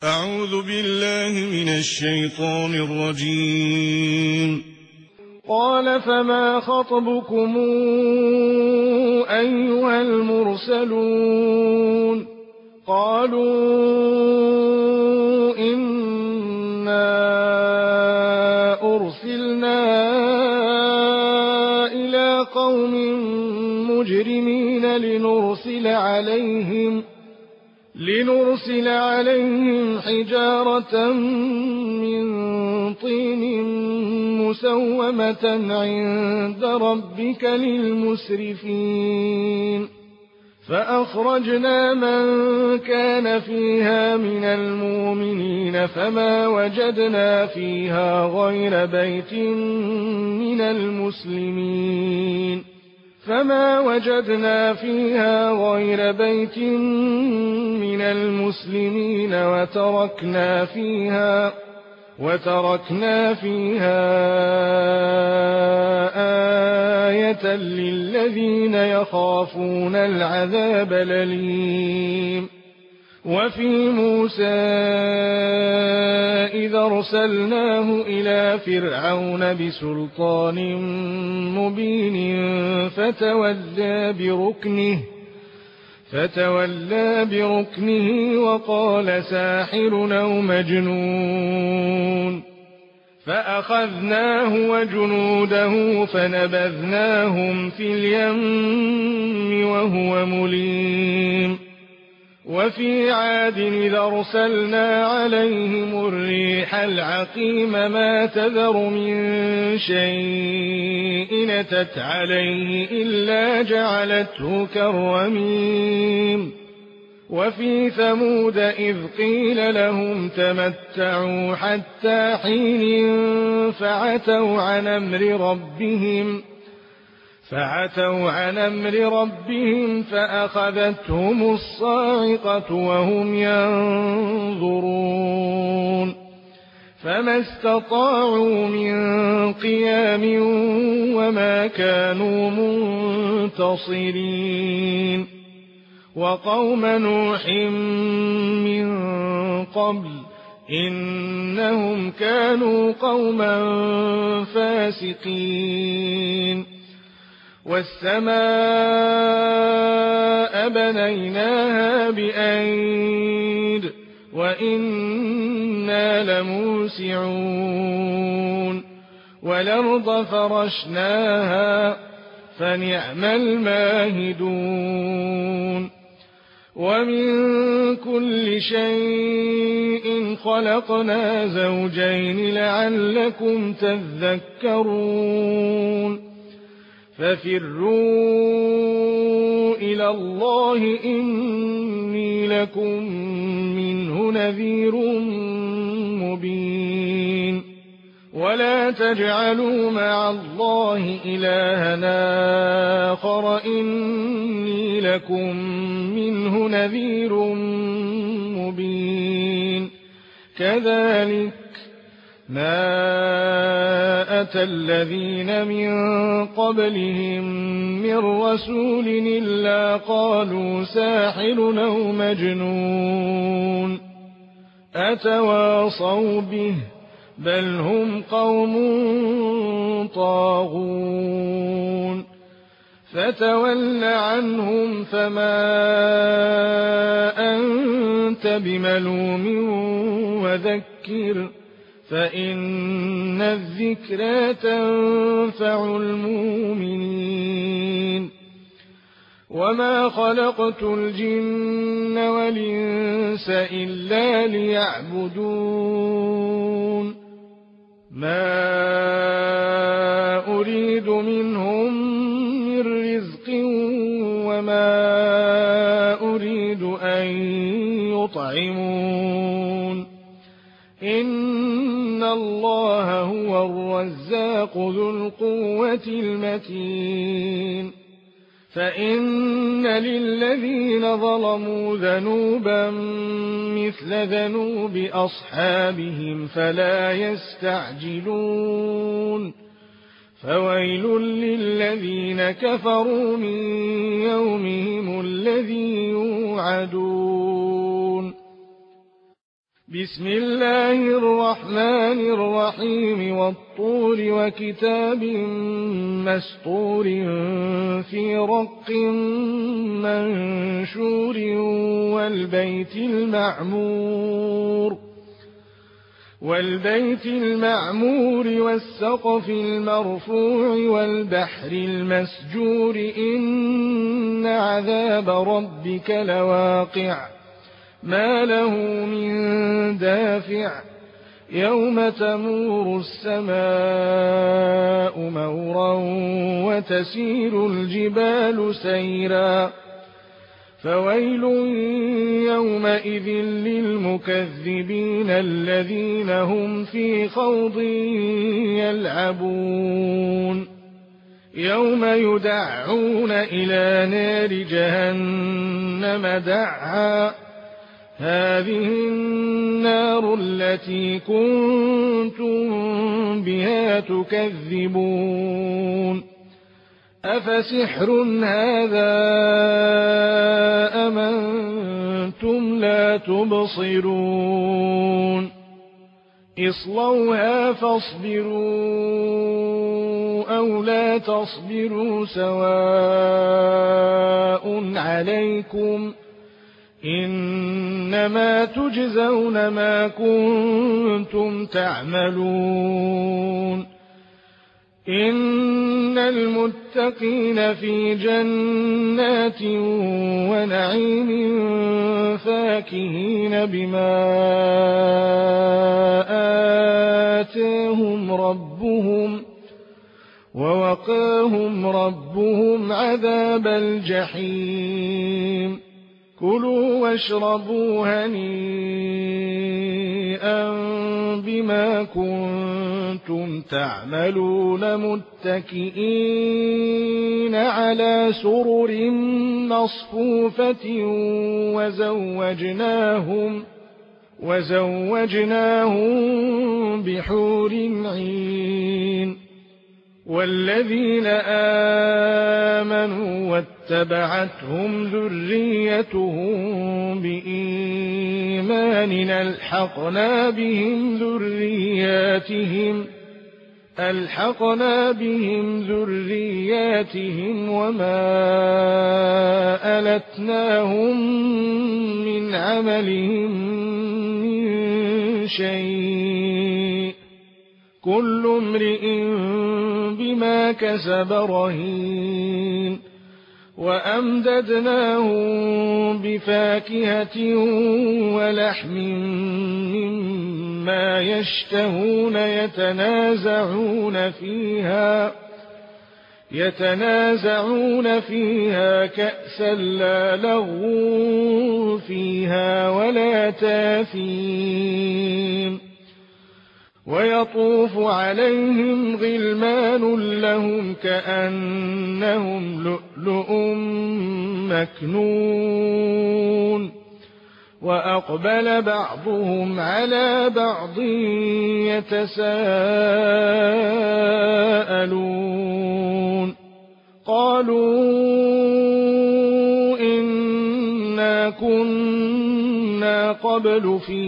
أعوذ بالله من الشيطان الرجيم. قال فما خطبكم أيها المرسلون؟ قالوا إنا أرسلنا إلى قوم مجرمين لنرسل عليهم حجارة من طين مسومة عند ربك للمسرفين. فأخرجنا من كان فيها من المؤمنين فما وجدنا فيها غير بيت من المسلمين وتركنا فيها آية للذين يخافون العذاب الأليم. وفي موسى إذا أرسلناه إلى فرعون بسلطان مبين فتولى بركنه وقال ساحر أو مجنون. فأخذناه وجنوده فنبذناهم في اليم وهو مليم. وفي عاد إذا أرسلنا عليهم الريح العقيم ما تذر من شيء أتت عليه إلا جعلته كالرميم. وفي ثمود إذ قيل لهم تمتعوا حتى حين فعتوا عن أمر ربهم فأخذتهم الصاعقة وهم ينظرون. فما استطاعوا من قيام وما كانوا منتصرين. وقوم نوح من قبل إنهم كانوا قوما فاسقين. والسماء بنيناها بأيد وإنا لموسعون. والأرض فرشناها فنعم الماهدون. ومن كل شيء خلقنا زوجين لعلكم تذكرون. ففروا إلى الله إني لكم منه نذير مبين. ولا تجعلوا مع الله إلها آخر إني لكم منه نذير مبين. كذلك ما أتى الذين من قبلهم من رسول إلا قالوا ساحر أو مجنون أتواصوا به بل هم قوم طاغون. فتول عنهم فما أنت بملوم وذكر فإن الذكرى تنفع المؤمنين. وما خلقت الجن والإنس إلا ليعبدون. ما أريد منهم من رزق وما أريد أن يطعمون. إن الله هو الرزاق ذو القوة المتين. فإن للذين ظلموا ذنوبا مثل ذنوب أصحابهم فلا يستعجلون. فويل للذين كفروا من يومهم الذي يوعدون. بسم الله الرحمن الرحيم والطور وكتاب مسطور في رق منشور والبيت المعمور والسقف المرفوع والبحر المسجور إن عذاب ربك لواقع ما له من دافع يوم تمور السماء مورا وتسير الجبال سيرا فويل يومئذ للمكذبين الذين هم في خوض يلعبون يوم يدعون إلى نار جهنم دعا هذه النار التي كنتم بها تكذبون أفسحر هذا أم أنتم لا تبصرون اصلوها فاصبروا أو لا تصبروا سواء عليكم إنما تجزون ما كنتم تعملون إن المتقين في جنات ونعيم فاكهين بما آتاهم ربهم ووقاهم ربهم عذاب الجحيم كلوا واشربوا هنيئا بما كنتم تعملون متكئين على سرر مصفوفة وزوجناهم بحور عين والذين آمنوا واتبعتهم ذريتهم بإيمان ألحقنا بهم ذرياتهم وما ألتناهم من عملهم من شيء كل امرئ بما كسب رهين وأمددناهم بفاكهة ولحم مما يشتهون يتنازعون فيها كأسا لا لغو فيها ولا تاثيم ويطوف عليهم غلمان لهم كأنهم لؤلؤ مكنون وأقبل بعضهم على بعض يتساءلون قالوا إنا كنا قبل في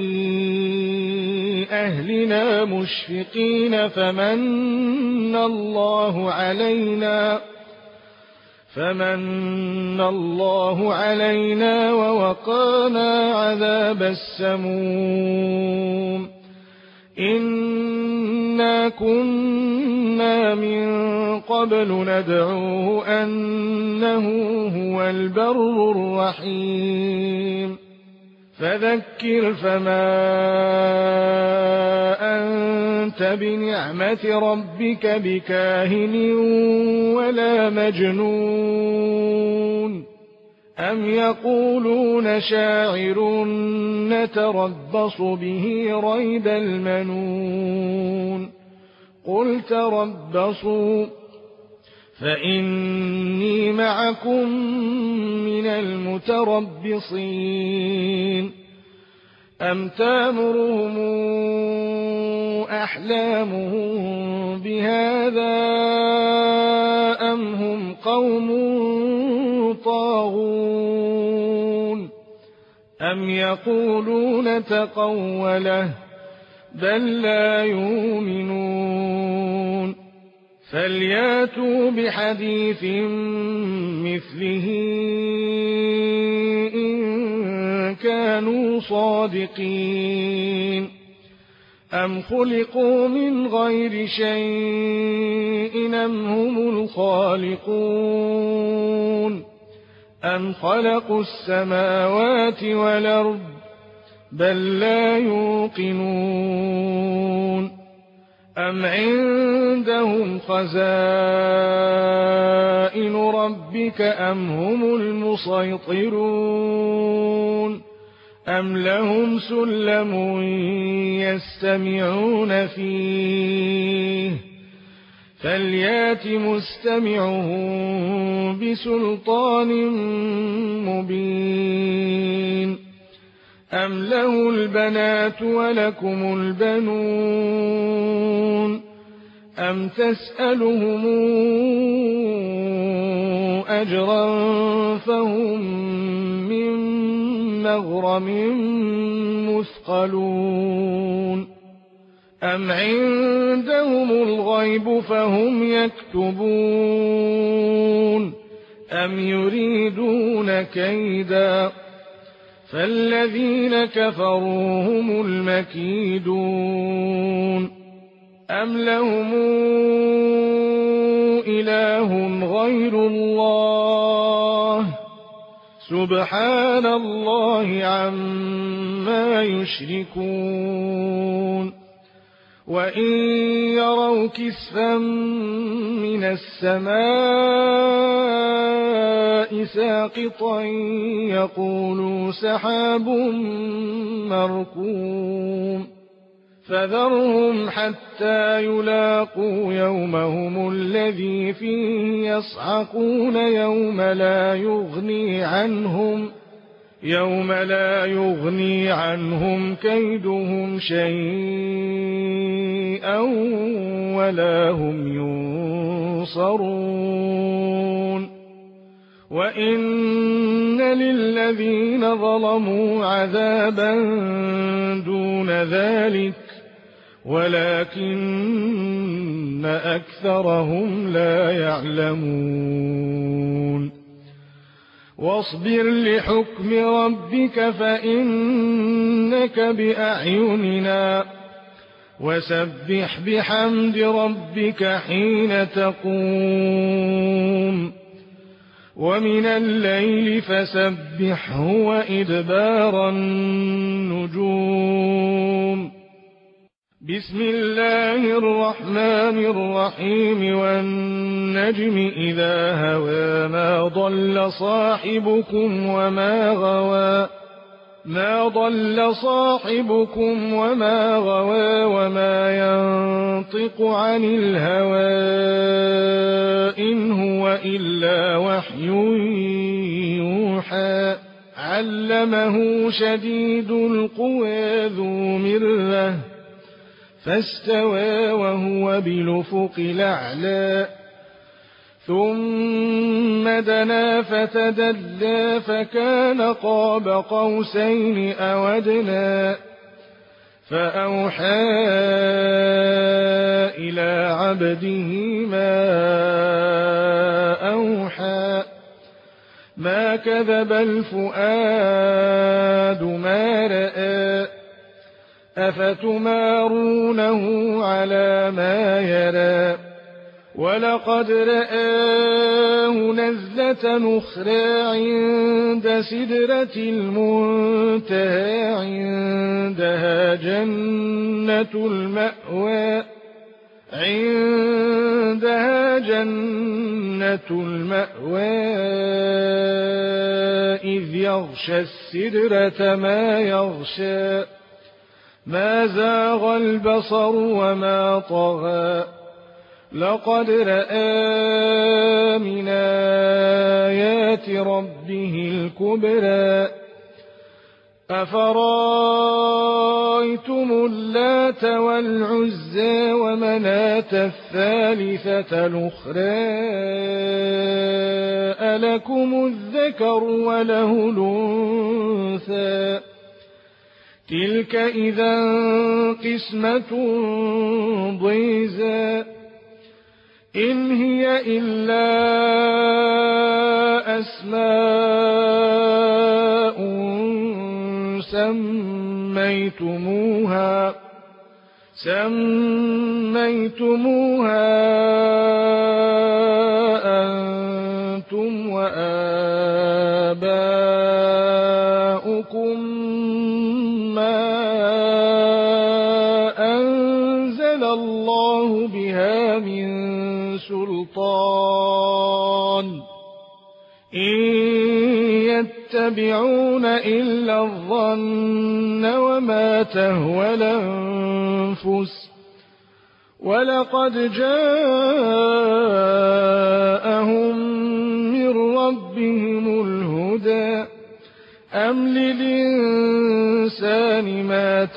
أهلنا مشفقين فمن الله علينا ووقانا عذاب السموم إنا كنا من قبل ندعوه أنه هو البر الرحيم فذكر فما أنت بنعمة ربك بكاهن ولا مجنون أم يقولون شاعر نتربص به ريب المنون قل تربصوا فإني معكم من المتربصين أم تامرهم أحلامهم بهذا أم هم قوم طاغون أم يقولون تقوله بل لا يؤمنون فلياتوا بحديث مثله إن كانوا صادقين أم خلقوا من غير شيء أم هم الخالقون أم خلقوا السماوات والأرض بل لا يوقنون أم عندهم خزائن ربك أم هم المسيطرون أم لهم سلم يستمعون فيه فليات مستمعهم بسلطان مبين أم له البنات ولكم البنون أم تسألهم أجرا فهم من مغرم مثقلون أم عندهم الغيب فهم يكتبون أم يريدون كيدا فالذين كفروا هم المكيدون أم لهم إله غير الله سبحان الله عما يشركون وإن يروا كسفا من السماء ساقطا يقولوا سحاب مركوم فذرهم حتى يلاقوا يومهم الذي فيه يصعقون يوم لا يغني عنهم كيدهم شيئا ولا هم ينصرون وإن للذين ظلموا عذابا دون ذلك ولكن أكثرهم لا يعلمون واصبر لحكم ربك فإنك بأعيننا وسبح بحمد ربك حين تقوم ومن الليل فسبحه وإدبار النجوم بسم الله الرحمن الرحيم والنجم إذا هوى ما ضل صاحبكم وما غوى وما ينطق عن الهوى إن هو إلا وحي يوحى علمه شديد القوى ذو مرة فاستوى وهو بالأفق الأعلى ثم دنا فتدلى فكان قاب قوسين أو أدنى فأوحى إلى عبده ما أوحى ما كذب الفؤاد ما رأى أفتمارونه على ما يرى ولقد رآه نزلة أخرى عند سدرة المنتهى عندها جنة المأوى إذ يغشى السدرة ما يغشى ما زاغ البصر وما طغى لقد رأى من آيات ربه الكبرى أفرأيتم اللات اللات والعزى ومناة الثالثة الأخرى ألكم الذكر وله الأنثى تلك إذا قسمة ضيزى إن هي إلا أسماء سميتموها أنتم وآباؤكم ما أنزل الله بها من سلطان إن يتبعون إلا الظن وما تهوى الأنفس ولقد جاءهم من ربهم الهدى أم للإنسان ما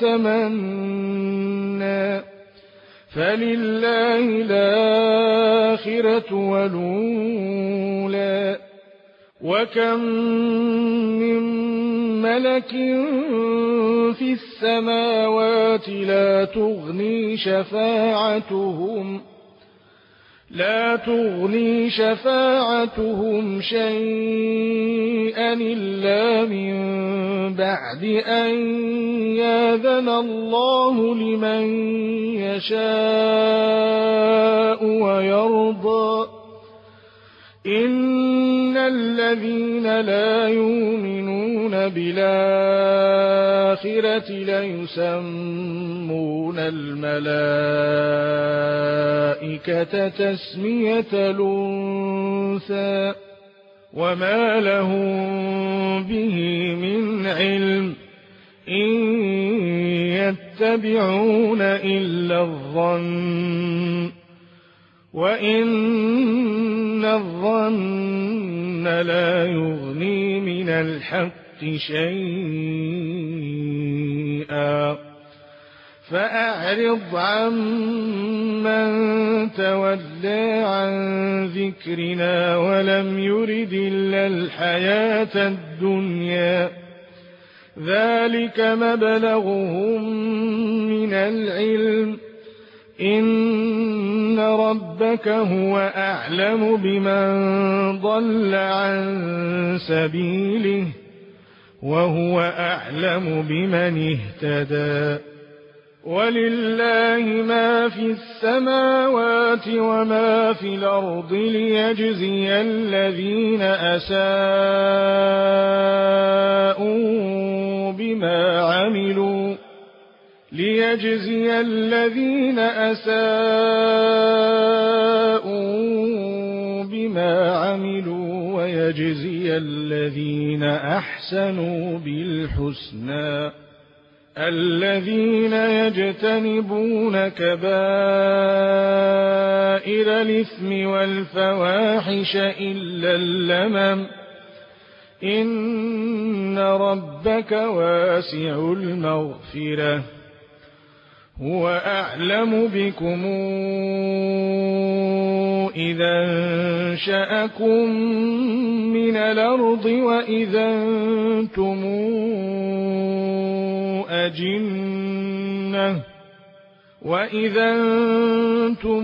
تمنى فلله الآخرة والأولى وكم من ملك في السماوات لا تغني شفاعتهم شيئا إلا من بعد أن يأذن الله لمن يشاء ويرضى إن الذين لا يؤمنون بالآخرة ليسمون الملائكة تسمية الأنثى وما لهم به من علم إن يتبعون إلا الظن وإن الظن لا يغني من الحق شيئا فأعرض عمن تولى عن ذكرنا ولم يرد إلا الحياة الدنيا ذلك مبلغهم من العلم إن ربك هو أعلم بمن ضل عن سبيله وهو أعلم بمن اهتدى ولله ما في السماوات وما في الأرض ليجزي الذين أساءوا بما عملوا ويجزي الذين أحسنوا بالحسنى الذين يجتنبون كبائر الإثم والفواحش إلا اللمم إن ربك واسع المغفرة هو أعلم بكم إذا انشأكم من الأرض وإذا أنتم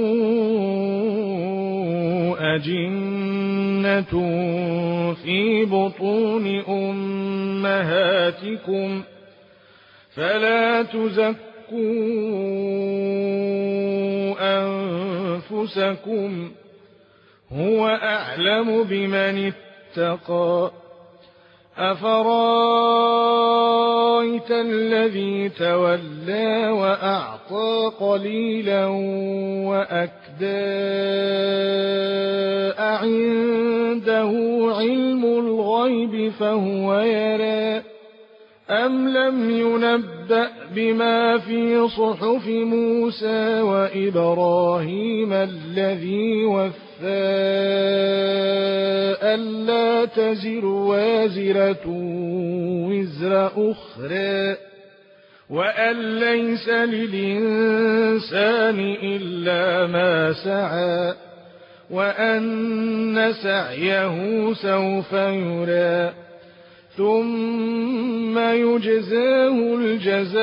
أجنة في بطون أمهاتكم فلا تزكوا أنفسكم هو أعلم بمن اتقى أفرايت الذي تولى وأعطى قليلا وأكدى أعنده علم الغيب فهو يرى أم لم ينبأ بما في صحف موسى وإبراهيم الذي وفى ألا تزر وازرة وزر أخرى وأن ليس للإنسان إلا ما سعى وأن سعيه سوف يرى ثم يجزاه الجزاء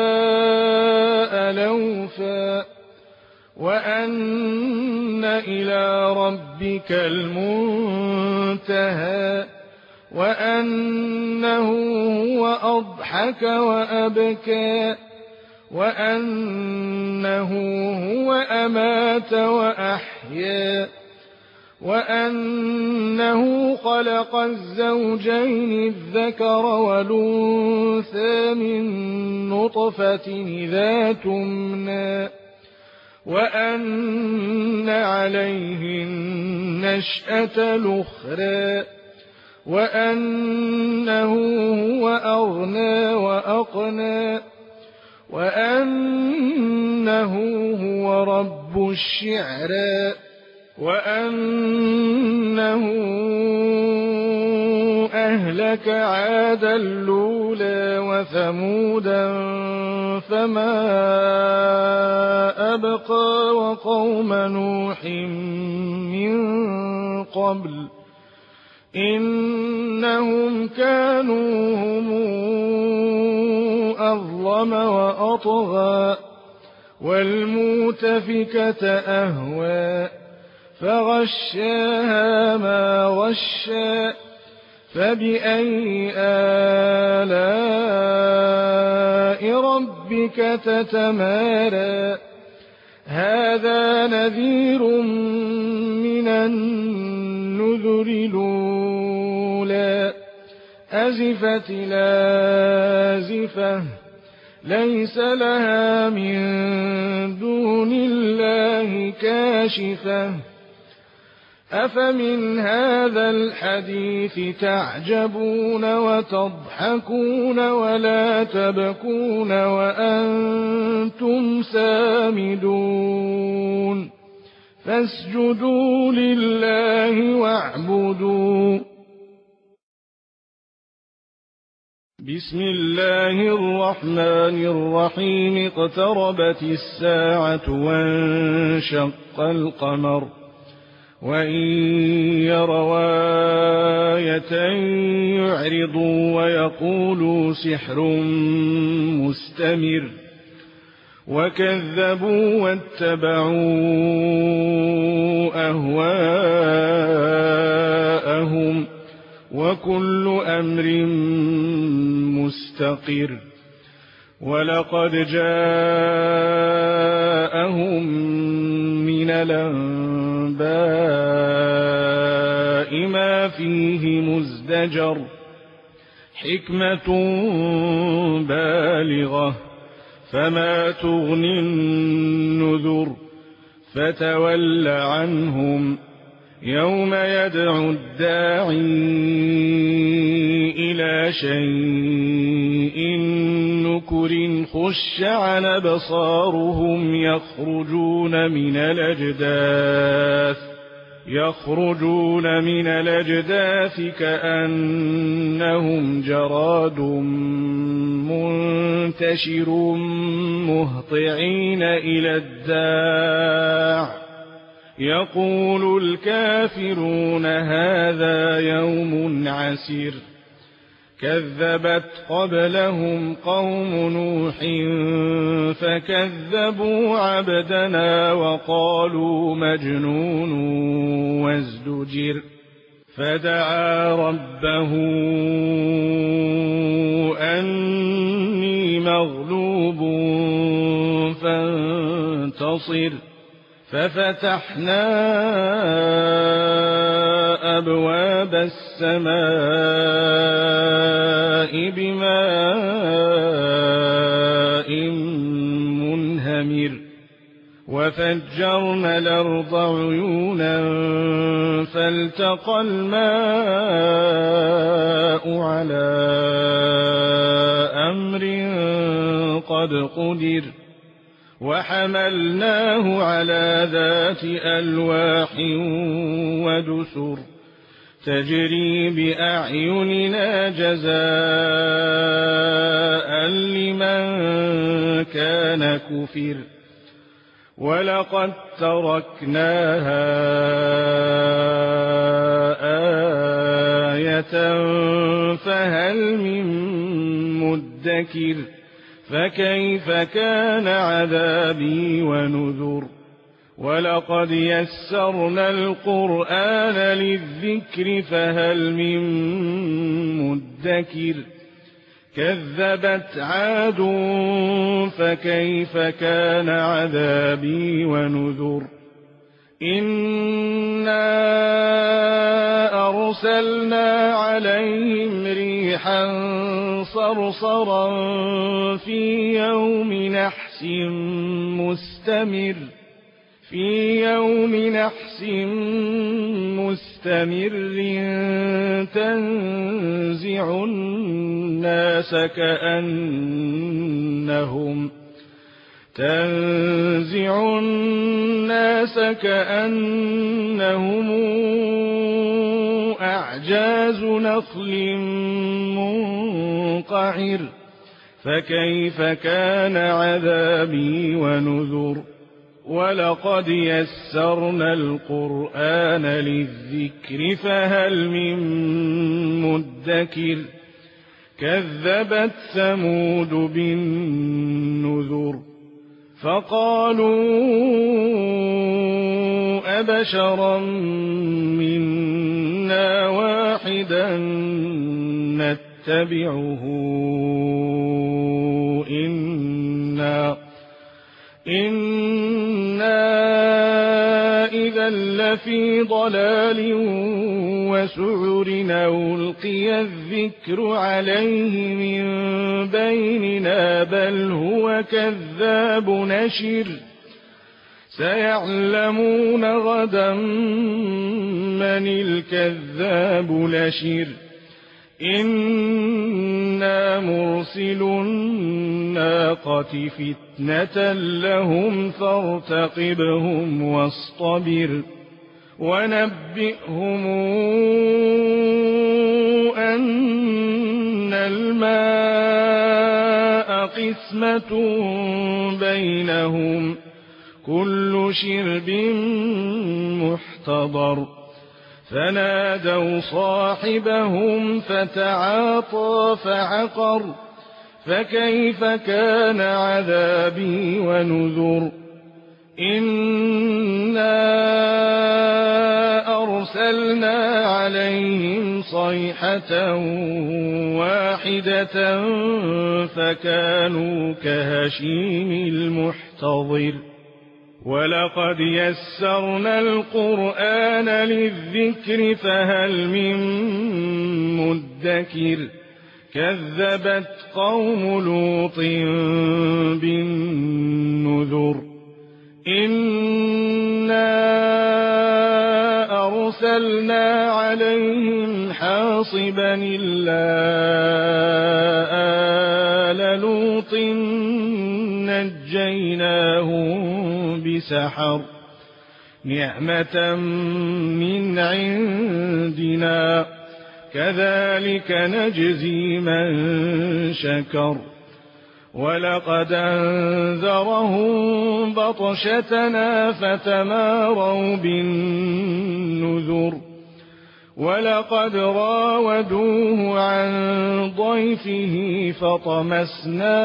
الأوفى وأن إلى ربك المنتهى وأنه هو أضحك وأبكى وأنه هو أمات وأحيا وأنه خلق الزوجين الذكر والأنثى من نطفة إذا تمنى وأن عليه النشأة الأخرى وأنه هو أغنى وأقنى وأنه هو رب الشعرى وأنه أهلك عادا الأولى وثمودا فما أبقى وقوم نوح من قبل إنهم كانوا هم أظلم وأطغى والمؤتفكة أهوى فغشاها ما غشى فبأي آلاء ربك تتمارى هذا نذير من النذر الأولى أزفت الآزفة ليس لها من دون الله كاشفة أفمن هذا الحديث تعجبون وتضحكون ولا تبكون وأنتم سامدون فاسجدوا لله واعبدوا بسم الله الرحمن الرحيم اقتربت الساعة وانشق القمر وإن يروا آية يعرضوا ويقولوا سحر مستمر وكذبوا واتبعوا أهواءهم وكل أمر مستقر ولقد جاءهم من الأنباء ما فيه مزدجر حكمة بالغة فما تغني النذر فتول عنهم يوم يدعو الداعي إلى شيء نكر خش عن أبصارهم يخرجون من الأجداث كأنهم جراد منتشر مهطعين إلى الداع يقول الكافرون هذا يوم عسير كذبت قبلهم قوم نوح فكذبوا عبدنا وقالوا مجنون وازدجر فدعا ربه أني مغلوب فانتصر ففتحنا أبواب السماء بماء منهمر وفجرنا الأرض عيونا فالتقى الماء على أمر قد قدر وحملناه على ذات ألواح ودسر تجري بأعيننا جزاء لمن كان كفر ولقد تركناها آية فهل من مدكر فكيف كان عذابي ونذر ولقد يسرنا القرآن للذكر فهل من مدكر كذبت عاد فكيف كان عذابي ونذر إنا أرسلنا عليهم ريحا صرصرا في يوم نحس مستمر تنزع الناس كأنهم أعجاز نخل منقعر فكيف كان عذابي ونذر ولقد يسرنا القرآن للذكر فهل من مدكر كذبت ثمود بالنذر فقالوا أبشرا منا واحدا نتبعه إنا إذا لفي ضلال وسعر ألقي الذكر عليه من بيننا بل هو كذاب نشر سيعلمون غدا من الكذاب نشر إنا مرسل الناقة فتنة لهم فارتقبهم واصطبر ونبئهم أن الماء قسمة بينهم كل شرب محتضر فنادوا صاحبهم فتعاطى فعقر فكيف كان عذابي ونذر إنا أرسلنا عليهم صيحة واحدة فكانوا كهشيم المحتضر ولقد يسرنا القرآن للذكر فهل من مدكر كذبت قوم لوط بالنذر إنا أرسلنا عليهم حاصبا إلا آل لوط نجيناهم بسحر نعمة من عندنا كذلك نجزي من شكر ولقد أنذرهم بطشتنا فتماروا بالنذر ولقد راودوه عن ضيفه فطمسنا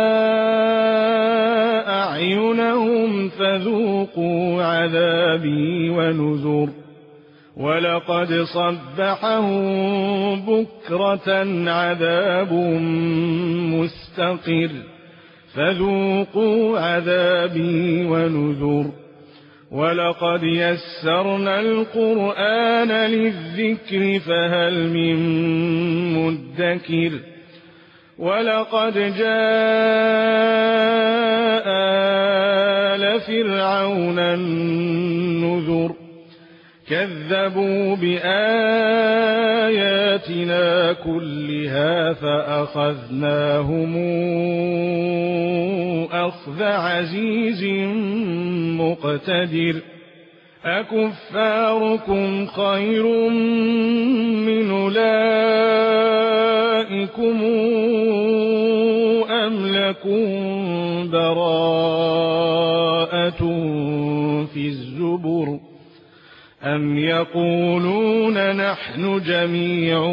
أعينهم فذوقوا عذابي ونذر ولقد صبحهم بكرة عذاب مستقر فذوقوا عذابي ونذر ولقد يسرنا القرآن للذكر فهل من مدكر ولقد جاء آل فرعون النذر كذبوا بآياتنا كلها فأخذناهم أخذ عزيز مقتدر أكفاركم خير من أولئكم أم لكم براءة في الزبر أم يقولون نحن جميع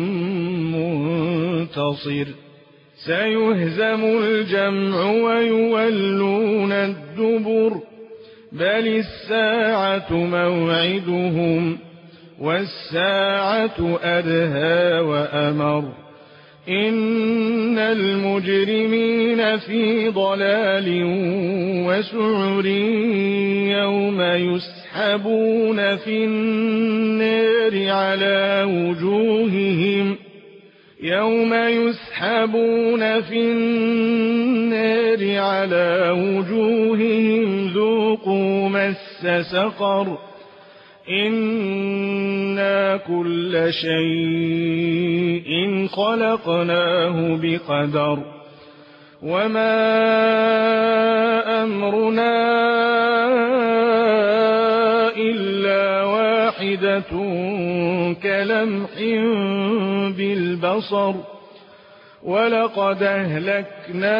منتصر سيهزم الجمع ويولون الدبر بل الساعة موعدهم والساعة أدهى وأمر إن المجرمين في ضلال وسعر يوم يسحبون في النار على وجوههم ذوقوا مس سقر إنا كل شيء خلقناه بقدر وما أمرنا إلا واحدة كلمح بالبصر ولقد أهلكنا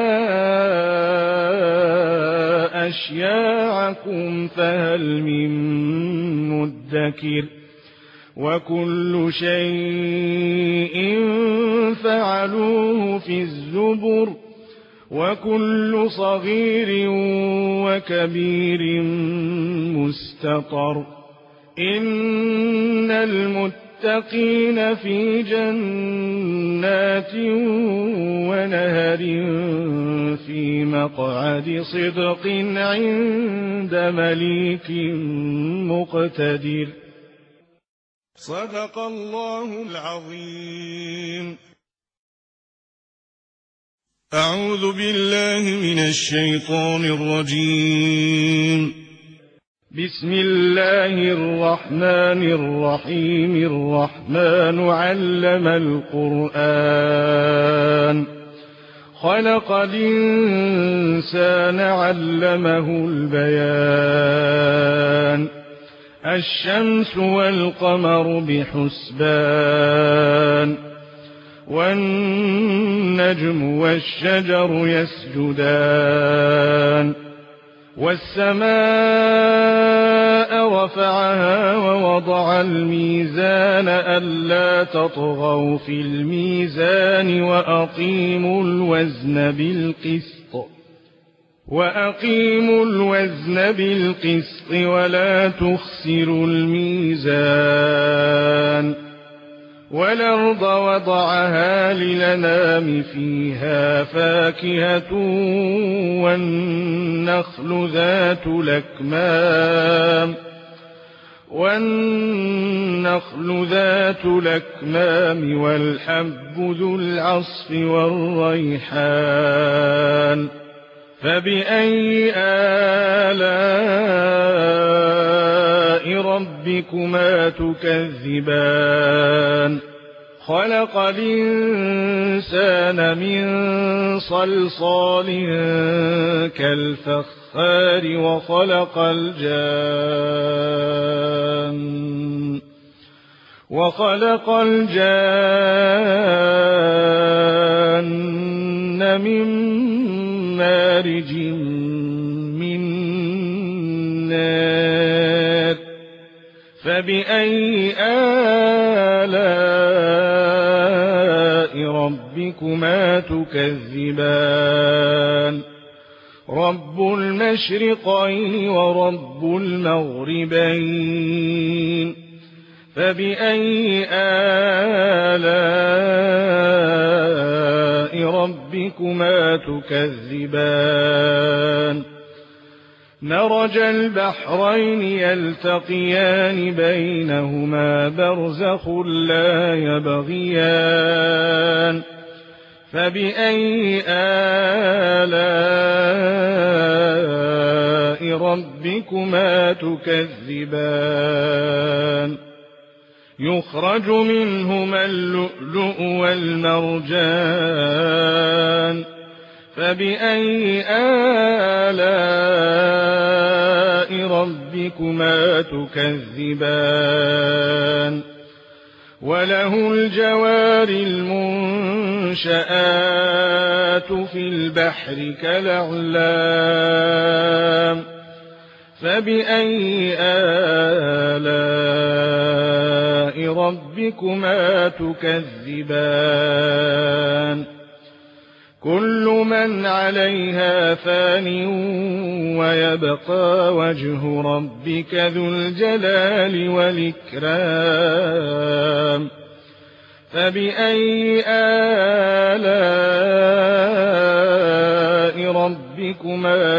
أشياعكم فهل من مدكر وكل شيء فعلوه في الزبر وكل صغير وكبير مستطر إن المتقين في جنات ونهر في مقعد صدق عند مليك مقتدر صدق الله العظيم. أعوذ بالله من الشيطان الرجيم. بسم الله الرحمن الرحيم. الرحمن علم القرآن خلق الإنسان علمه البيان الشمس والقمر بحسبان والنجم والشجر يسجدان والسماء رفعها ووضع الميزان ألا تطغوا في الميزان وأقيموا الوزن بالقسط ولا تخسروا الميزان والأرض وضعها للأنام فيها فاكهة والنخل ذات الأكمام والحب ذو العصف والريحان فبأي آلاء ربكما تكذبان خلق الإنسان من صلصال كالفخار وخلق الجان من مارج من نار فبأي آلاء ربكما تكذبان رب المشرقين ورب المغربين فبأي آلاء ربكما تكذبان مرج البحرين يلتقيان بينهما برزخ لا يبغيان فبأي آلاء ربكما تكذبان يخرج منهما اللؤلؤ والمرجان فبأي آلاء ربكما ربكما تكذبان وله الجوار المنشآت في البحر كالأعلام فبأي آلاء ربكما تكذبان كل من عليها فان ويبقى وجه ربك ذو الجلال والإكرام فبأي آلاء ربكما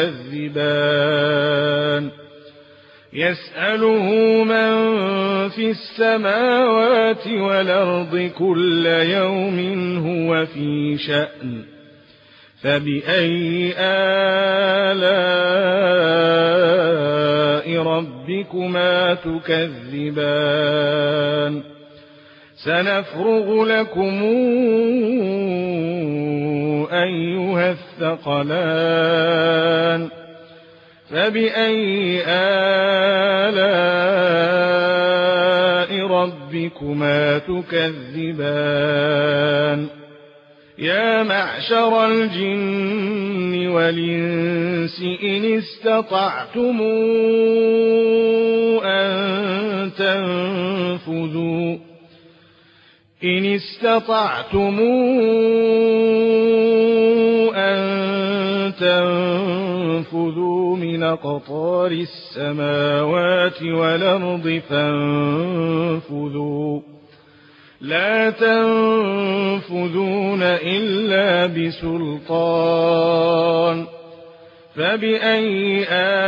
تكذبان يسأله من في السماوات والأرض كل يوم هو في شأن فبأي آلاء ربكما تكذبان سنفرغ لكم أيها الثقلان فبأي آلاء ربكما تكذبان يا معشر الجن والإنس إن استطعتم أن تنفذوا من أقطار السماوات والأرض فانفذوا لا تنفذون إلا بسلطان فبأي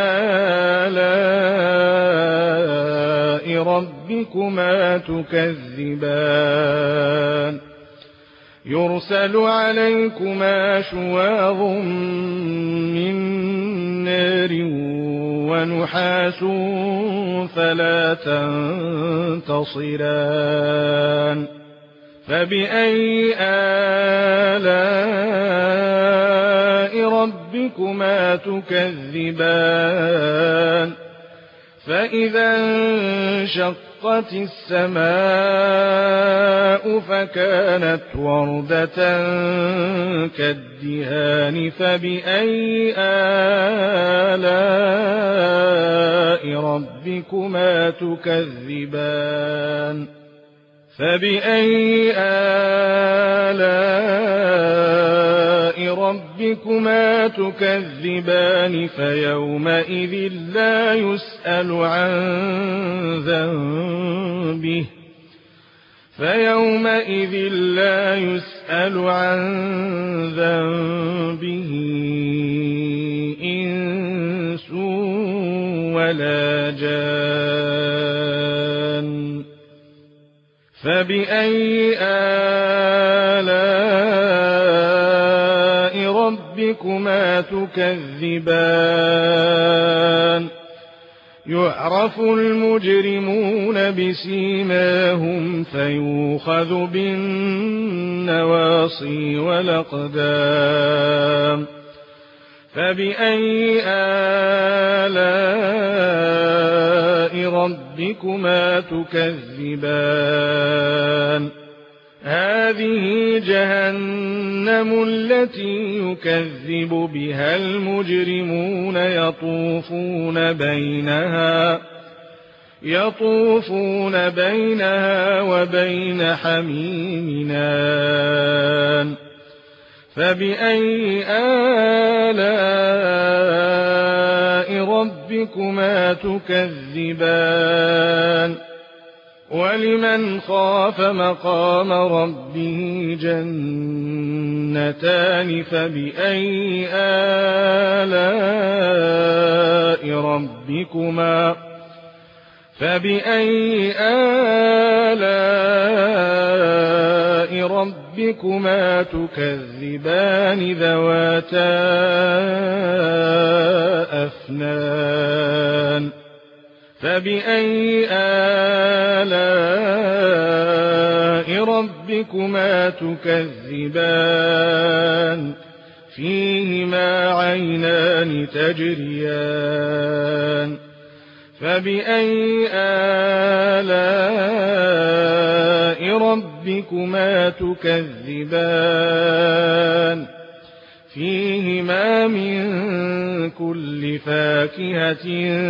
آلاء ربكما تكذبان يرسل عليكما شواظ من نار ونحاس فلا تنتصران فبأي آلاء ربكما تكذبان فإذا انشقت السماء فكانت وردة كالدهان فبأي آلاء ربكما تكذبان فبأي آلاء ربكما تكذبان فيومئذ لا يسأل عن ذنبه إنس ولا جان فبأي آلاء ربكما تكذبان يعرف المجرمون بسيماهم فيؤخذ بالنواصي والأقدام فبأي آلاء ربكما تكذبان هذه جهنم التي يكذب بها المجرمون يطوفون بينها وبين حميم آن فبأي آلاء ربكما تكذبان ولمن خاف مقام ربه جنتان فبأي آلاء ربكما تكذبان ذواتا أفنان فبأي آلاء ربكما تكذبان فيهما عينان تجريان فبأي آلاء ربكما تكذبان فيهما من كل فاكهة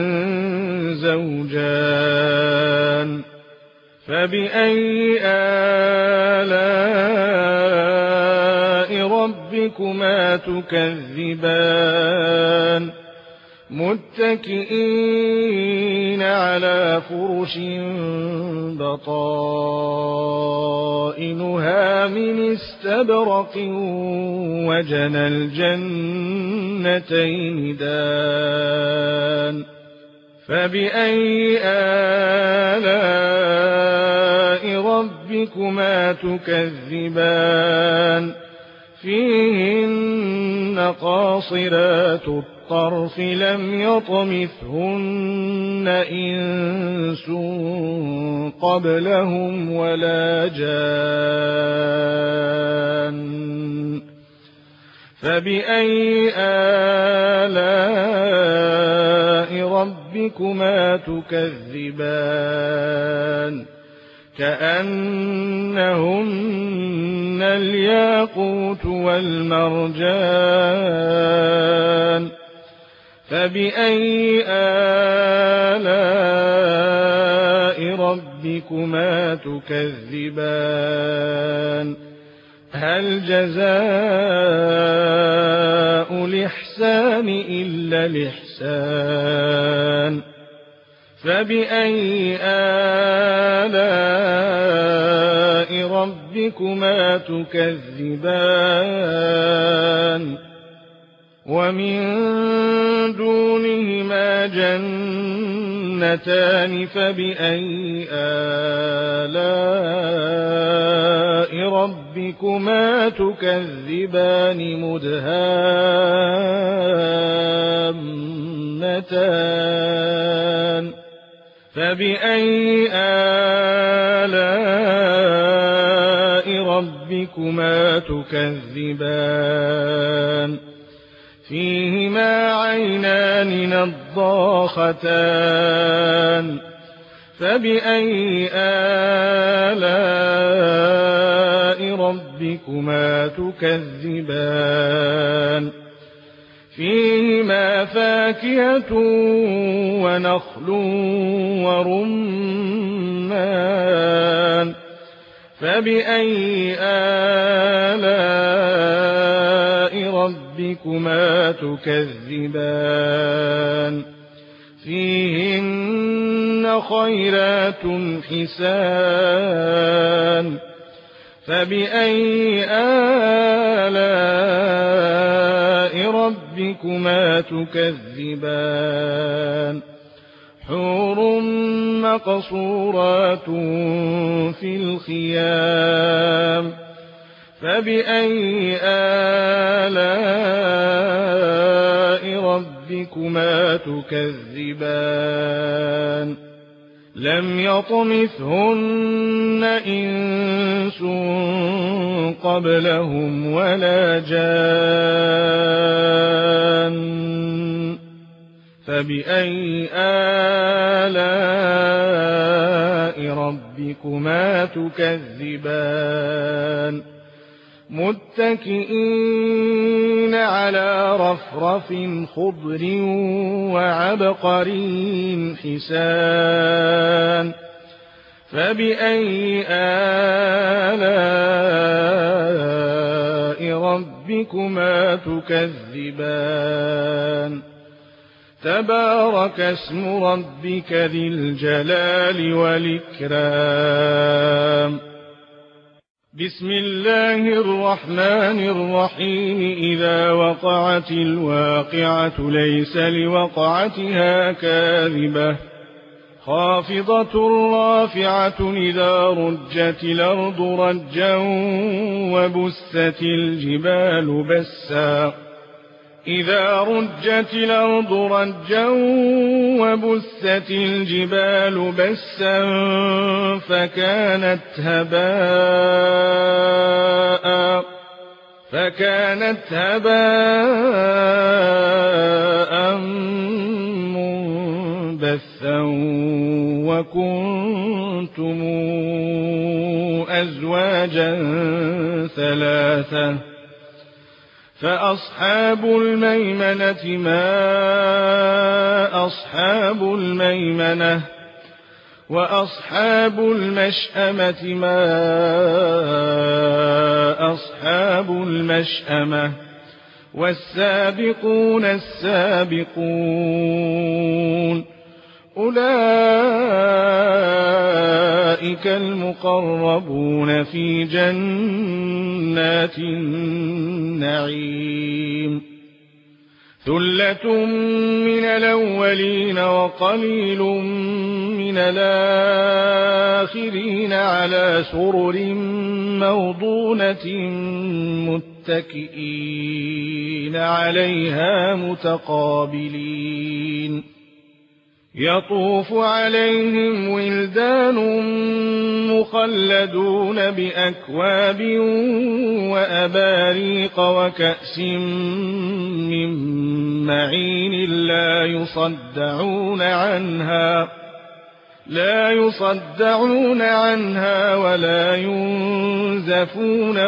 زوجان فبأي آلاء ربكما تكذبان متكئين على فرش بطائنها من استبرق وجنى الجنتين دان فبأي آلاء ربكما تكذبان فيهن قاصرات الطرف لم يطمثهن إنس قبلهم ولا جان فبأي آلاء ربكما تكذبان كأنهن الياقوت والمرجان فبأي آلاء ربكما تكذبان هل جزاء الإحسان إلا الإحسان فبأي آلاء ربكما تكذبان ومن دونهما جنتان فبأي آلاء ربكما تكذبان مدهامتان فبأي آلاء ربكما تكذبان فيهما عينان نضاختان فبأي آلاء ربكما تكذبان فيهما فاكهة ونخل ورمان فبأي آلاء ربكما تكذبان فيهن خيرات حسان فبأي آلاء ربكما تكذبان حور مقصورات في الخيام فبأي آلاء ربكما تكذبان لم يطمثهن إنس قبلهم ولا جان فبأي آلاء ربكما تكذبان متكئين على رفرف خضر وعبقري حسان فبأي آلاء ربكما تكذبان تبارك اسم ربك ذي الجلال والإكرام بسم الله الرحمن الرحيم إذا وقعت الواقعة ليس لوقعتها كاذبة خافضة رافعة إذا رجت الأرض رجا وبست الجبال بسا إذا رجت الأرض رجا وبست الجبال بسا فكانت هباء بثا وكنتم أزواجا ثلاثة فأصحاب الميمنة ما أصحاب الميمنة وأصحاب المشأمة ما أصحاب المشأمة والسابقون السابقون أولئك المقربون في جنات النعيم ثلة من الأولين وقليل من الآخرين على سرر موضونة متكئين عليها متقابلين يطوف عليهم ولدان مخلدون بأكواب وأباريق وكأس من معين لا يصدعون عنها ولا ينزفون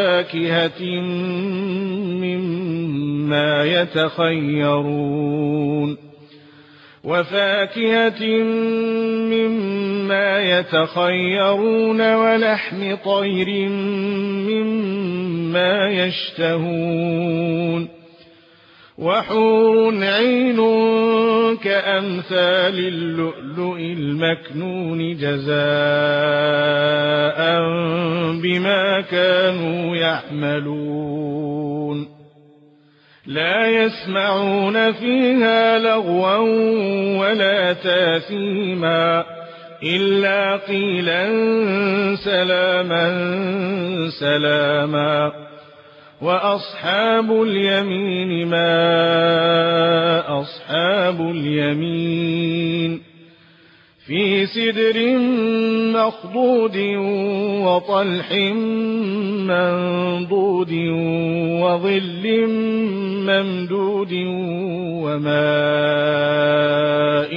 وفاكهة مما يتخيرون ولحم طير مما يشتهون وحور عين كأمثال اللؤلؤ المكنون جزاء بما كانوا يعملون لا يسمعون فيها لغوا ولا تاثيما إلا قيلا سلاما سلاما وأصحاب اليمين ما أصحاب اليمين في سدر مخضود وطلح منضود وظل ممدود وماء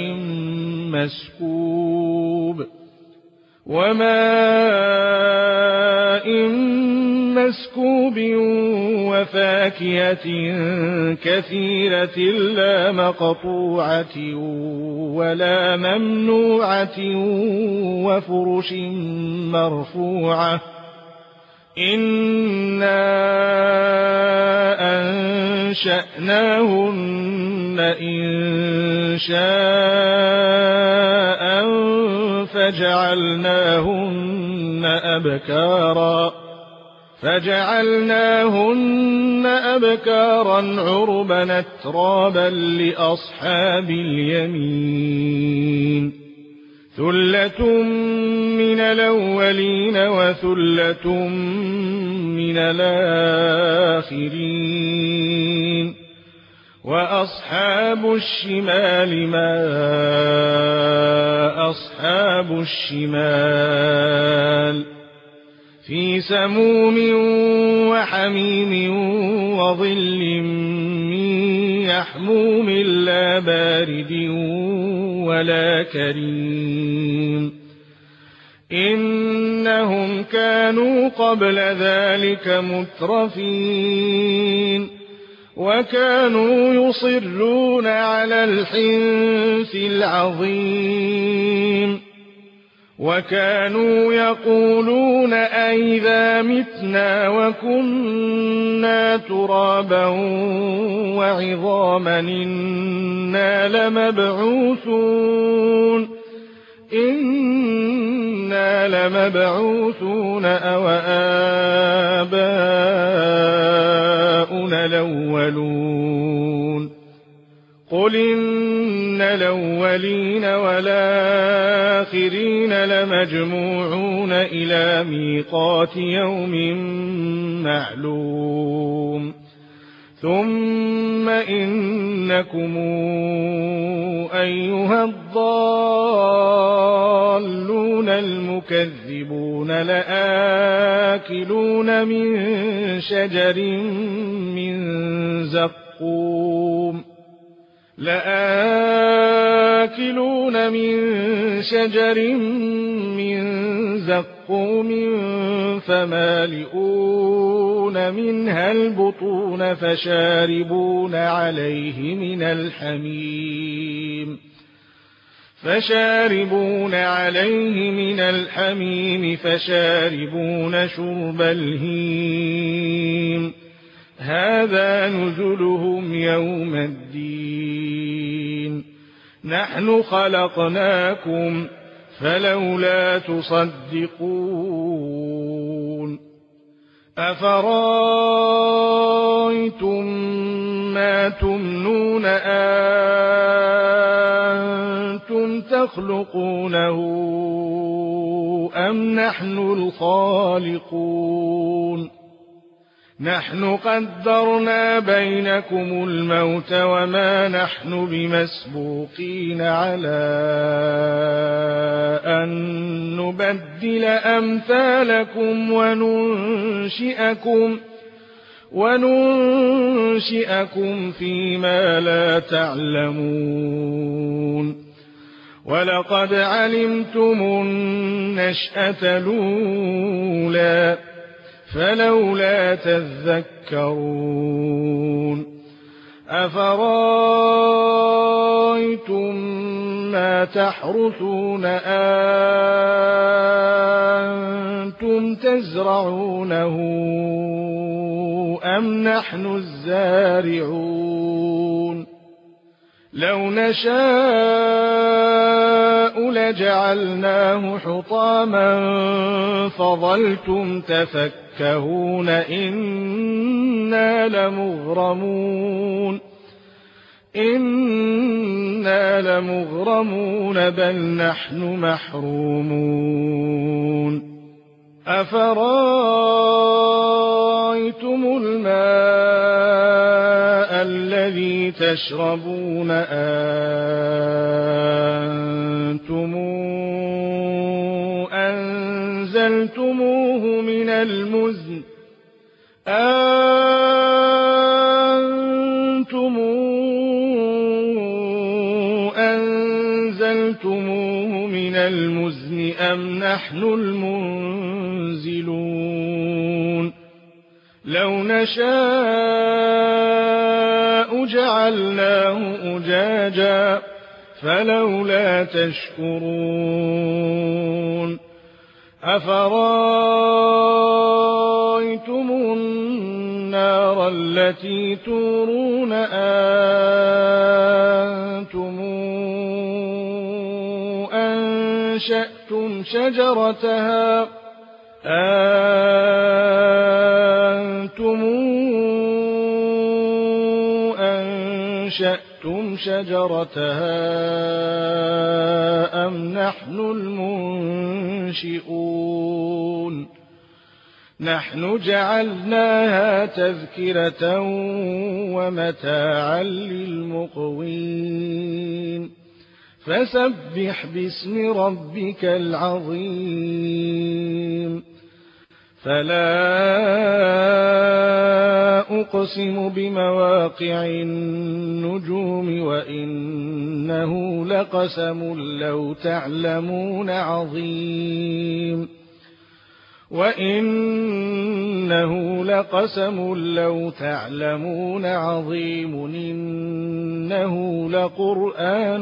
مسكوب وفاكهة كثيرة لا مقطوعة ولا ممنوعة وفرش مرفوعة إنا أنشأناهن إنشاء فجعلناهن أبكارا عربا أترابا لأصحاب اليمين ثلة من الأولين وثلة من الآخرين وأصحاب الشمال ما أصحاب الشمال في سموم وحميم وظل من يحموم لا بارد ولا كريم إنهم كانوا قبل ذلك مترفين وكانوا يصرون على الحنث العظيم وكانوا يقولون أئذا متنا وكنا ترابا وعظاما إنا لمبعوثون أو آباؤنا الأولون قل إن الأولين والآخرين لمجموعون إلى ميقات يوم معلوم ثم إنكم أيها الضالون المكذبون لآكلون من شجر من زقوم تأكلون من شجر من زقوم فمالئون منها البطون فشاربون عليه من الحميم فشاربون شرب الهيم هذا نزلهم يوم الدين نحن خلقناكم فلولا تصدقون أفرأيتم ما تمنون أنتم تخلقونه أم نحن الخالقون نحن قدرنا بينكم الموت وما نحن بمسبوقين على أن نبدل أمثالكم وننشئكم فيما لا تعلمون ولقد علمتم النشأة الأولى فلولا تذكرون أفرأيتم ما تحرثون أنتم تزرعونه أم نحن الزارعون لو نشاء لجعلناه حطاما فظلتم تفكهون إنا لمغرمون بل نحن محرومون أفرأيتم الماء الذي تشربون أنتم أنزلتموه من المزن أم نحن المنزلون لو نشاء جعلناه أجاجا فلولا تشكرون أفرأيتم النار التي تورون أنتم أنشأتم شجرتها أم نحن المنشئون نحن جعلناها تذكرة ومتاعا للمقوين فسبح باسم ربك العظيم فلا أقسم بمواقع النجوم وإنه لقسم لو تعلمون عظيم إنه لقرآن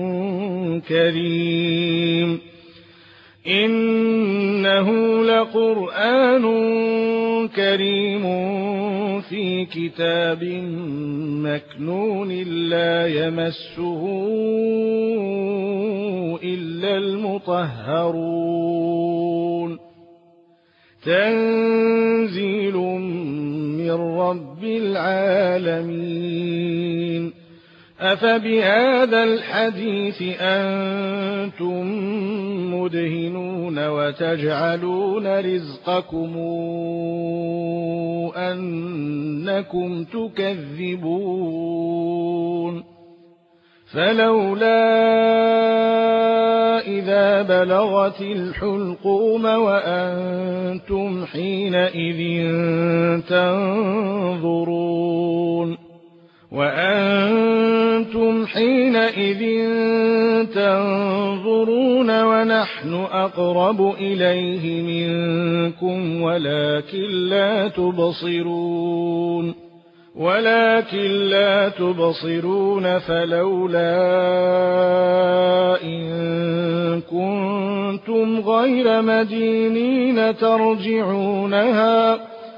كريم في كتاب مكنون لا يمسه إلا المطهرون تنزيل من رب العالمين أفبهذا الحديث أنتم مدهنون وتجعلون رزقكم أنكم تكذبون فلولا إذا بلغت الحلقوم وأنتم حينئذ تنظرون ونحن أقرب إليه منكم ولكن لا تبصرون فلولا إن كنتم غير مدينين ترجعونها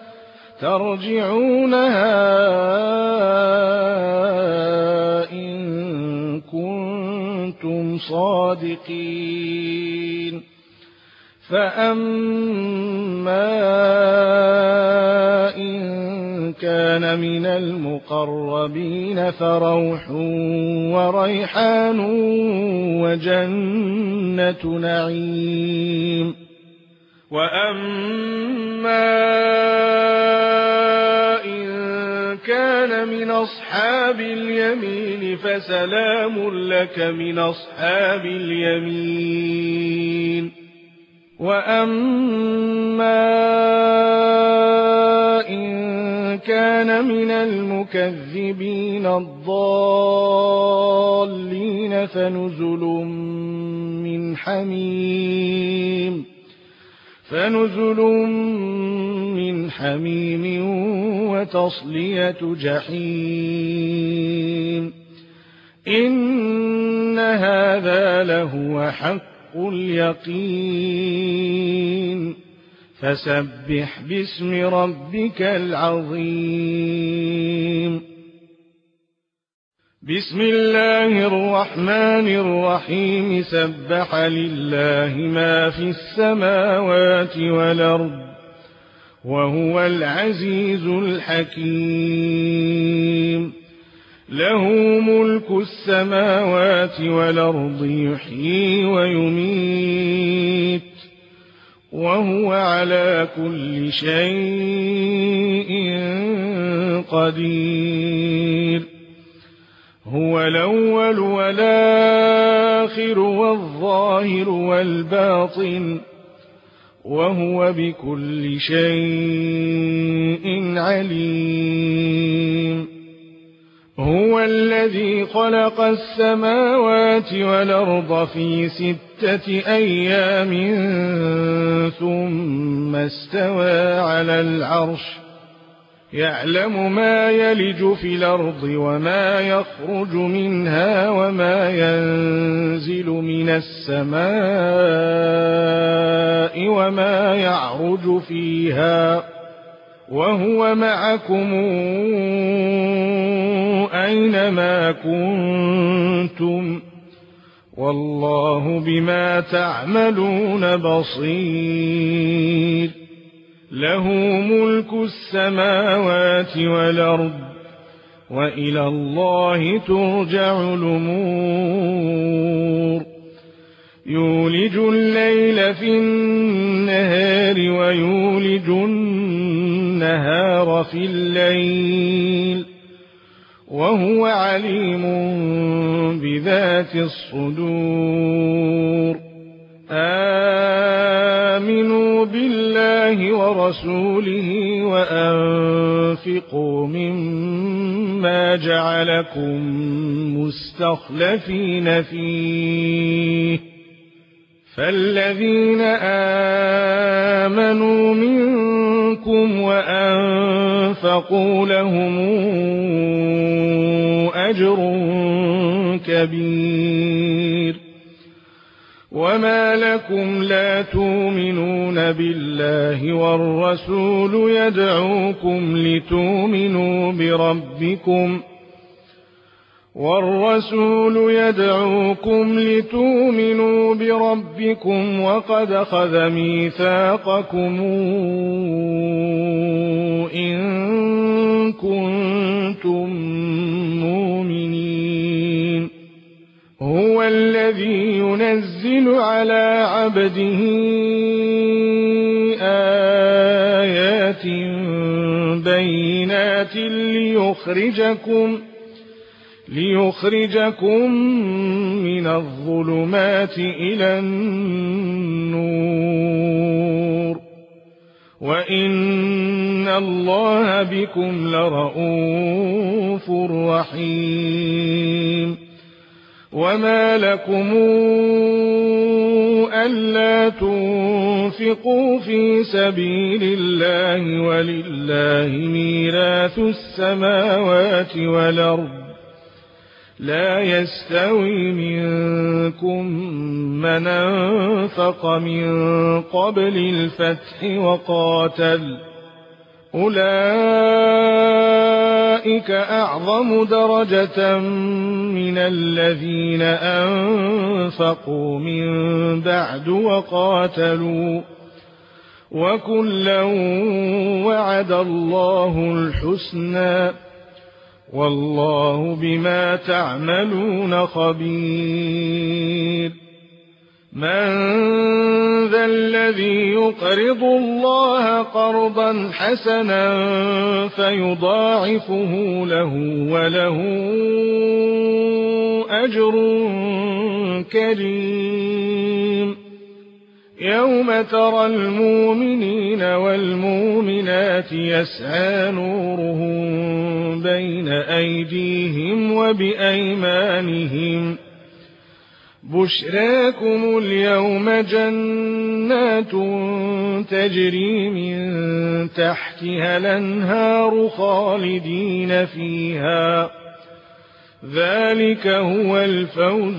إن كنتم صادقين. فأما إن كان من المقربين فروح وريحان وجنة نعيم. وأما إن كان من أصحاب اليمين فسلام لك من أصحاب اليمين. وأما إن كان من المكذبين الضالين فنزل من حميم وتصلية جحيم. إن هذا لهو حق اليقين. فسبح باسم ربك العظيم. بسم الله الرحمن الرحيم. سبح لله ما في السماوات والأرض وهو العزيز الحكيم. له ملك السماوات والأرض يحيي ويميت وهو على كل شيء قدير. هو الأول والآخر والظاهر والباطن وهو بكل شيء عليم. هو الذي خلق السماوات والأرض في 6 أيام ثم استوى على العرش يعلم ما يلج في الأرض وما يخرج منها وما ينزل من السماء وما يعرج فيها وهو معكم أينما كنتم والله بما تعملون بصير. له ملك السماوات والأرض وإلى الله ترجع الأمور. يولج الليل في النهار ويولج النهار في الليل وهو عليم بذات الصدور. آمنوا بالله ورسوله وأنفقوا مما جعلكم مستخلفين فيه فالذين آمنوا منكم وأنفقوا لهم أجر كبير. وما لكم لا تؤمنون بالله والرسول يدعوكم لتؤمنوا بربكم وقد أخذ ميثاقكم إن كنتم مؤمنين. هو الذي ينزل على عبده آيات بينات ليخرجكم من الظلمات إلى النور وإن الله بكم لرءوف رحيم. وما لكم ألا تنفقوا في سبيل الله ولله ميراث السماوات والأرض لا يستوي منكم من أنفق من قبل الفتح وقاتل أولئك أعظم درجة من الذين أنفقوا من بعد وقاتلوا وكلا وعد الله الحسنى والله بما تعملون خبير من ذا الذي يقرض الله قرضا حسنا فيضاعفه له وله أجر كريم يوم ترى المؤمنين والمؤمنات يسعى نورهم بين أيديهم وبأيمانهم بشراكم اليوم جنات تجري من تحتها الأنهار خالدين فيها ذلك هو الفوز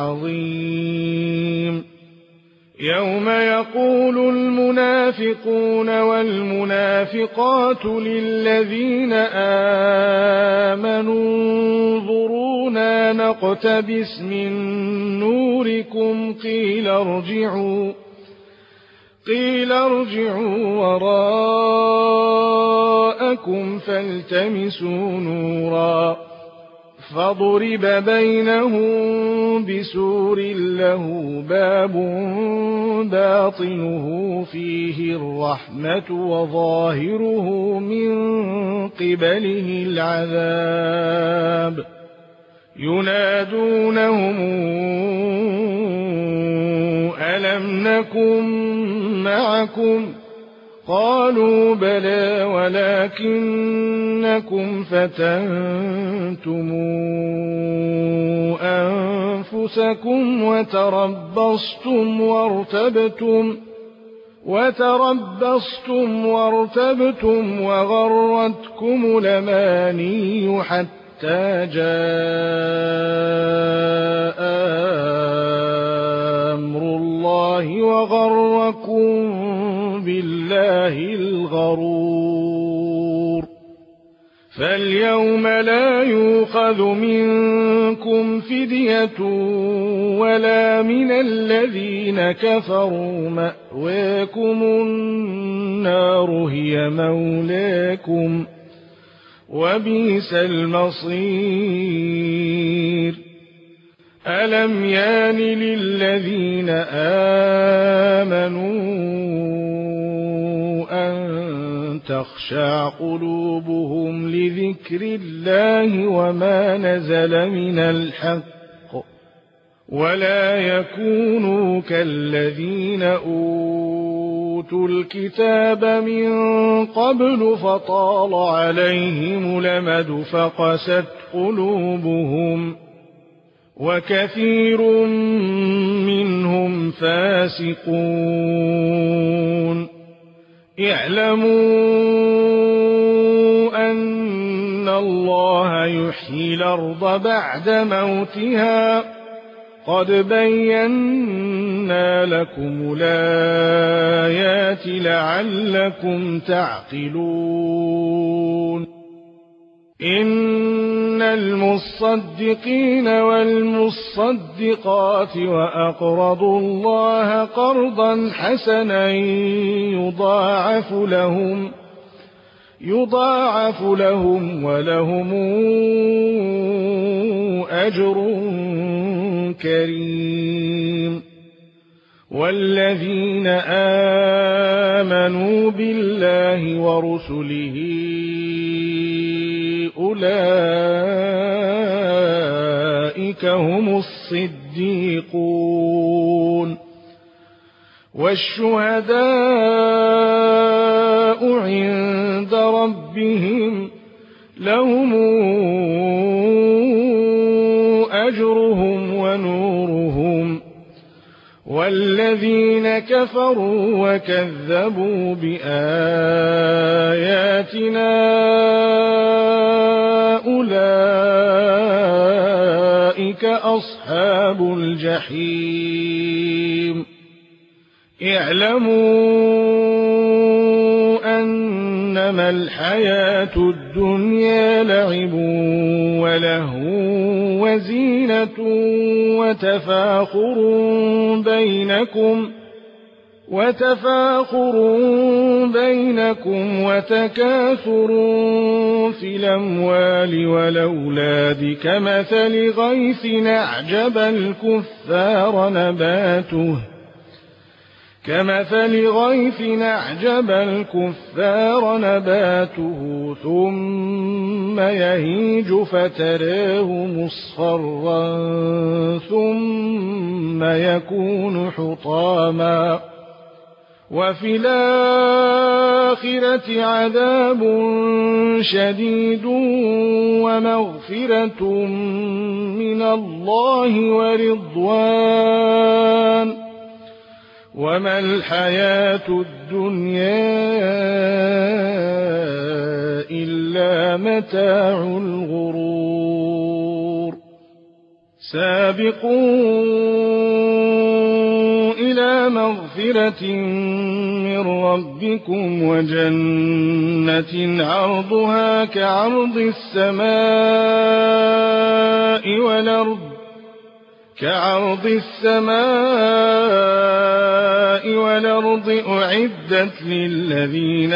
العظيم يوم يقول المنافقون والمنافقات للذين آمنوا انظرونا نقتبس من نوركم قيل ارجعوا وراءكم فالتمسوا نورا فضرب بينهم بسور له باب باطنه فيه الرحمة وظاهره من قبله العذاب ينادونهم ألم نكن معكم قالوا بلى ولكنكم فتنتم أنفسكم وتربصتم وارتبتم وغرتكم الأماني حتى جاء أمر الله وغركم بالله الغرور فاليوم لا يؤخذ منكم فدية ولا من الذين كفروا مأواكم النار هي مولاكم وبئس المصير ألم يان للذين آمنوا أن تخشع قلوبهم لذكر الله وما نزل من الحق ولا يكونوا كالذين أوتوا الكتاب من قبل فطال عليهم الأمد فقست قلوبهم وكثير منهم فاسقون اعلموا أن الله يحيي الأرض بعد موتها قد بينا لكم الآيات لعلكم تعقلون إن المصدقين والمصدقات وأقرضوا الله قرضا حسنا يضاعف لهم ولهم أجر كريم والذين آمنوا بالله ورسله أولئك هم الصديقون والشهداء عند ربهم لهم أجرهم ونورهم والذين كفروا وكذبوا بآياتنا أولئك أصحاب الجحيم اعلموا أنما الحياة الدنيا لعب ولهو وزينة وتفاخر بينكم وتكاثر في الأموال والأولاد كمثل غيث أعجب الكفار نباته ثم يهيج فتراه مصفرا ثم يكون حطاما وفي الآخرة عذاب شديد ومغفرة من الله ورضوان وما الحياة الدنيا إلا متاع الغرور سابقوا إلى مغفرة من ربكم وجنة عرضها كعرض السماء والأرض أعدت للذين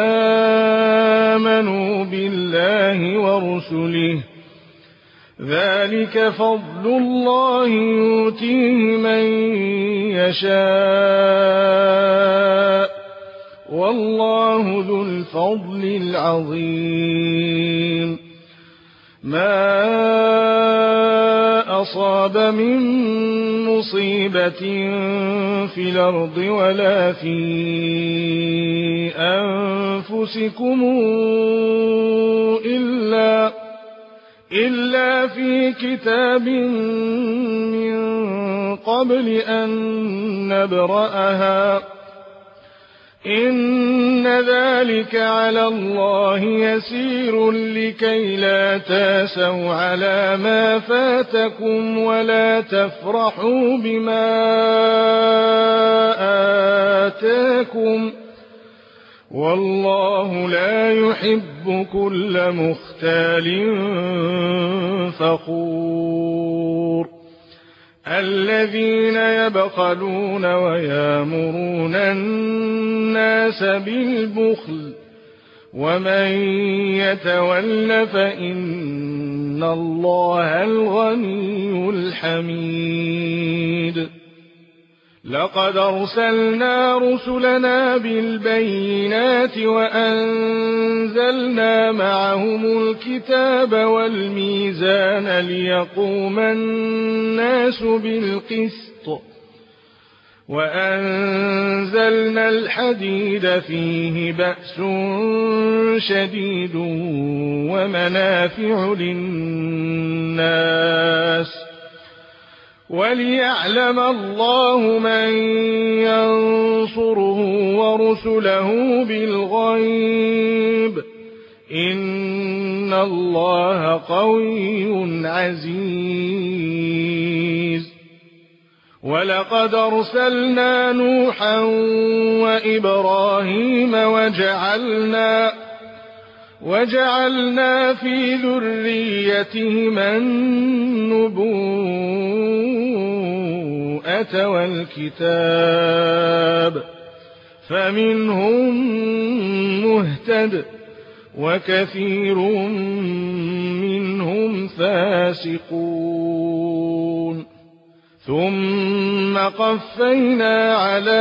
آمنوا بالله ورسله ذلك فضل الله يؤتيه من يشاء والله ذو الفضل العظيم ما أصاب من مصيبة في الأرض ولا في أنفسكم إلا في كتاب من قبل أن نبرأها إن ذلك على الله يسير لكي لا تاسوا على ما فاتكم ولا تفرحوا بما آتاكم والله لا يحب كل مختال فخور الذين يبخلون ويامرون الناس بالبخل ومن يتول فإن الله الغني الحميد لقد أرسلنا رسلنا بالبينات وأنزلنا معهم الكتاب والميزان ليقوم الناس بالقسط وأنزلنا الحديد فيه بأس شديد ومنافع للناس وليعلم الله من ينصره ورسله بالغيب إن الله قوي عزيز ولقد أرسلنا نوحا وإبراهيم وجعلنا في ذريتهما النبوءة والكتاب فمنهم مهتد وكثير منهم فاسقون ثم قفينا على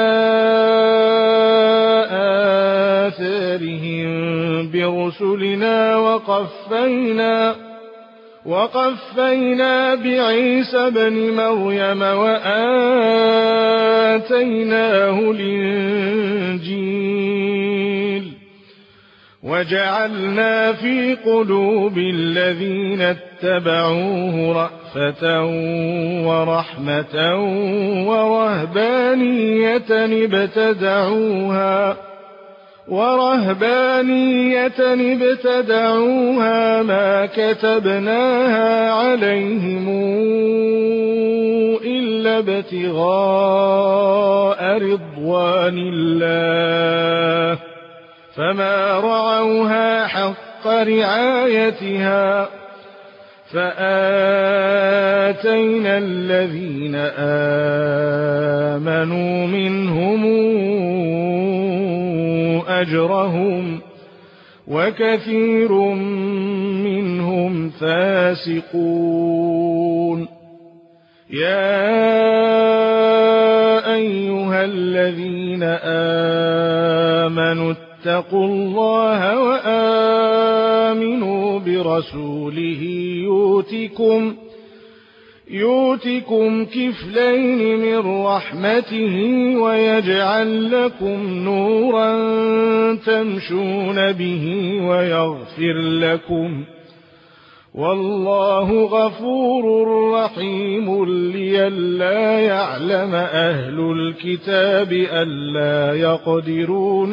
آثارهم برسلنا وقفينا بعيسى بن مريم وآتيناه الإنجيل وجعلنا في قلوب الذين اتبعوه رأفة ورحمة ورهبانية ابتدعوها ما كتبناها عليهم إلا ابتغاء رضوان الله فما رعوها حق رعايتها فآتينا الذين آمنوا منهم أجرهم وكثير منهم فاسقون يا أيها الذين آمنوا اتقوا الله وآمنوا برسوله يؤتكم كفلين من رحمته ويجعل لكم نورا تمشون به ويغفر لكم والله غفور رحيم لئلا يعلم أهل الكتاب ألا يقدرون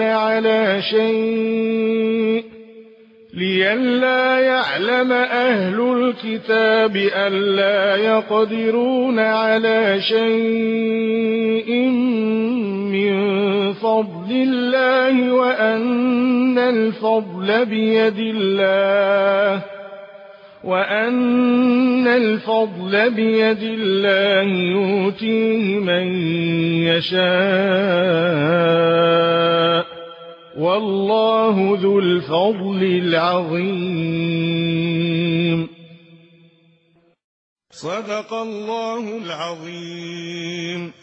على شيء من فضل الله وأن الفضل بيد الله يؤتيه من يشاء والله ذو الفضل العظيم. صدق الله العظيم.